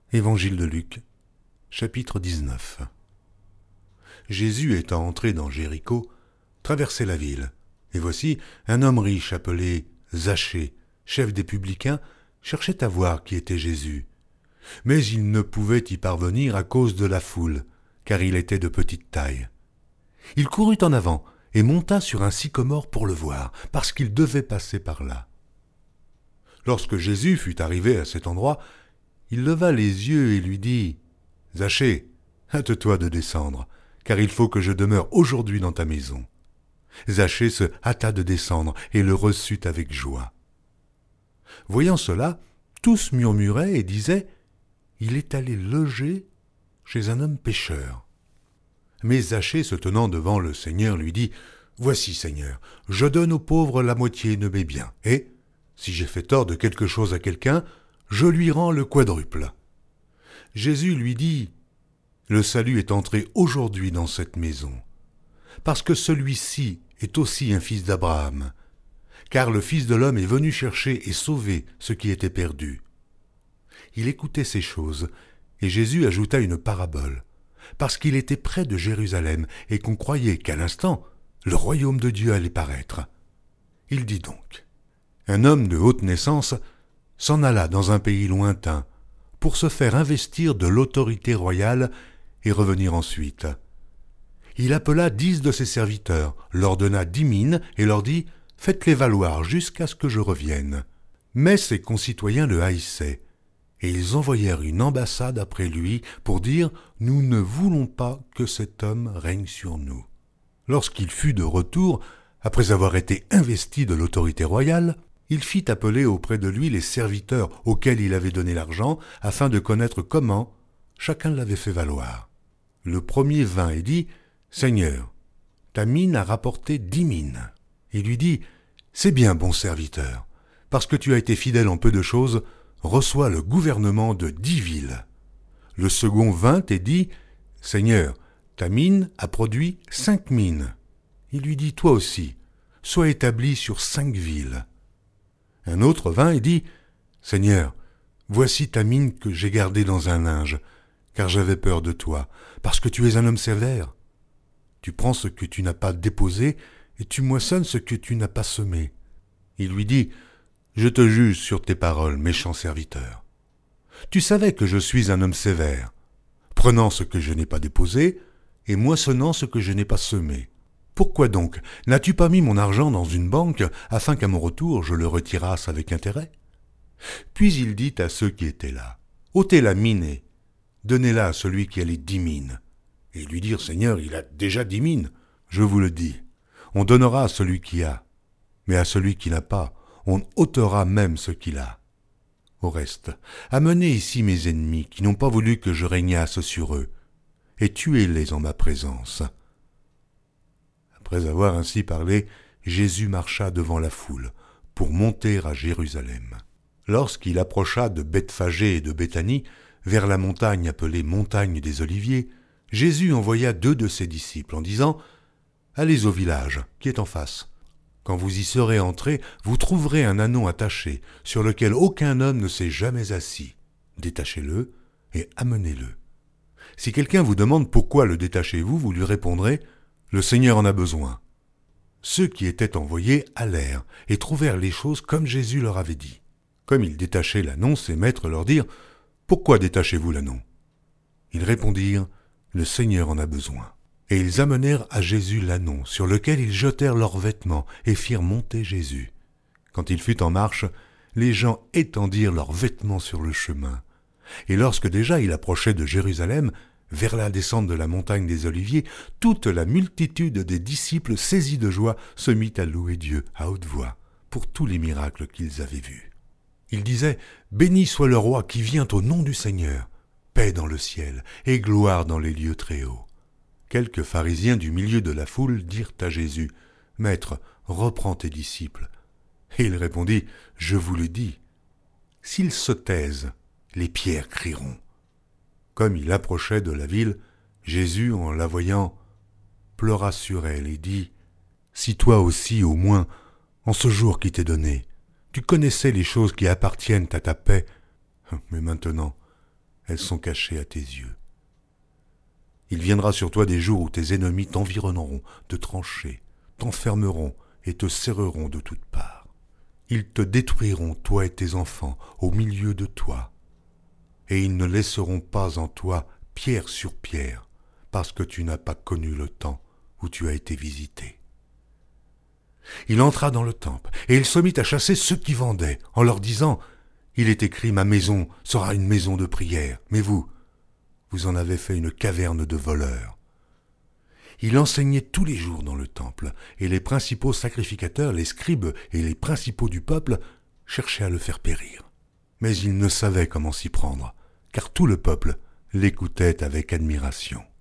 Évangile de Luc, chapitre 19. Jésus étant entré dans Jéricho, traversait la ville, et voici un homme riche appelé Zachée, chef des publicains, cherchait à voir qui était Jésus. Mais il ne pouvait y parvenir à cause de la foule, car il était de petite taille. Il courut en avant et monta sur un sycomore pour le voir, parce qu'il devait passer par là. Lorsque Jésus fut arrivé à cet endroit, il leva les yeux et lui dit « Zachée, hâte-toi de descendre, car il faut que je demeure aujourd'hui dans ta maison. » Zachée se hâta de descendre et le reçut avec joie. Voyant cela, tous murmuraient et disaient « Il est allé loger chez un homme pécheur. » Mais Zachée, se tenant devant le Seigneur, lui dit « Voici, Seigneur, je donne aux pauvres la moitié de mes biens, et, si j'ai fait tort de quelque chose à quelqu'un, je lui rends le quadruple. » Jésus lui dit « Le salut est entré aujourd'hui dans cette maison, parce que celui-ci est aussi un fils d'Abraham, car le Fils de l'homme est venu chercher et sauver ce qui était perdu. » Il écoutait ces choses, et Jésus ajouta une parabole, parce qu'il était près de Jérusalem et qu'on croyait qu'à l'instant, le royaume de Dieu allait paraître. Il dit donc, un homme de haute naissance s'en alla dans un pays lointain pour se faire investir de l'autorité royale et revenir ensuite. Il appela 10 de ses serviteurs, leur donna 10 mines et leur dit « Faites-les valoir jusqu'à ce que je revienne. » Mais ses concitoyens le haïssaient, et ils envoyèrent une ambassade après lui pour dire « Nous ne voulons pas que cet homme règne sur nous. » Lorsqu'il fut de retour, après avoir été investi de l'autorité royale, il fit appeler auprès de lui les serviteurs auxquels il avait donné l'argent, afin de connaître comment chacun l'avait fait valoir. Le premier vint et dit « Seigneur, ta mine a rapporté 10 mines. » Il lui dit « C'est bien, bon serviteur, parce que tu as été fidèle en peu de choses, reçois le gouvernement de 10 villes. » Le second vint et dit « Seigneur, ta mine a produit 5 mines. » Il lui dit « Toi aussi, sois établi sur 5 villes. » Un autre vint et dit « Seigneur, voici ta mine que j'ai gardée dans un linge, car j'avais peur de toi, parce que tu es un homme sévère. Tu prends ce que tu n'as pas déposé, et tu moissonnes ce que tu n'as pas semé. » Il lui dit « Je te juge sur tes paroles, méchant serviteur. Tu savais que je suis un homme sévère, prenant ce que je n'ai pas déposé, et moissonnant ce que je n'ai pas semé. Pourquoi donc n'as-tu pas mis mon argent dans une banque, afin qu'à mon retour je le retirasse avec intérêt ?» Puis il dit à ceux qui étaient là, « ôtez la mine et donnez-la à celui qui a les 10 mines. » Et lui dire, « Seigneur, il a déjà 10 mines. » Je vous le dis, on donnera à celui qui a, mais à celui qui n'a pas, on ôtera même ce qu'il a. Au reste, amenez ici mes ennemis qui n'ont pas voulu que je régnasse sur eux, et tuez-les en ma présence. » Après avoir ainsi parlé, Jésus marcha devant la foule pour monter à Jérusalem. Lorsqu'il approcha de Bethphagée et de Béthanie, vers la montagne appelée montagne des Oliviers, Jésus envoya 2 de ses disciples en disant « Allez au village qui est en face. Quand vous y serez entrés, vous trouverez un ânon attaché sur lequel aucun homme ne s'est jamais assis. Détachez-le et amenez-le. Si quelqu'un vous demande pourquoi le détachez-vous, vous lui répondrez « Le Seigneur en a besoin. » Ceux qui étaient envoyés allèrent et trouvèrent les choses comme Jésus leur avait dit. Comme ils détachaient l'ânon, ses maîtres leur dirent « Pourquoi détachez-vous l'ânon » Ils répondirent « Le Seigneur en a besoin. » Et ils amenèrent à Jésus l'ânon, sur lequel ils jetèrent leurs vêtements et firent monter Jésus. Quand il fut en marche, les gens étendirent leurs vêtements sur le chemin. Et lorsque déjà il approchait de Jérusalem, vers la descente de la montagne des Oliviers, toute la multitude des disciples saisis de joie se mit à louer Dieu à haute voix pour tous les miracles qu'ils avaient vus. Ils disaient « Béni soit le roi qui vient au nom du Seigneur, paix dans le ciel et gloire dans les lieux très hauts. » Quelques pharisiens du milieu de la foule dirent à Jésus « Maître, reprends tes disciples. » Et il répondit « Je vous le dis, s'ils se taisent, les pierres crieront. » Comme il approchait de la ville, Jésus, en la voyant, pleura sur elle et dit « Si toi aussi, au moins, en ce jour qui t'est donné, tu connaissais les choses qui appartiennent à ta paix, mais maintenant, elles sont cachées à tes yeux. Il viendra sur toi des jours où tes ennemis t'environneront de tranchées, t'enfermeront et te serreront de toutes parts. Ils te détruiront, toi et tes enfants, au milieu de toi, et ils ne laisseront pas en toi pierre sur pierre, parce que tu n'as pas connu le temps où tu as été visité. Il entra dans le temple, et il se mit à chasser ceux qui vendaient, en leur disant « Il est écrit, ma maison sera une maison de prière, mais vous, vous en avez fait une caverne de voleurs. » Il enseignait tous les jours dans le temple, et les principaux sacrificateurs, les scribes et les principaux du peuple cherchaient à le faire périr. Mais il ne savait comment s'y prendre, car tout le peuple l'écoutait avec admiration.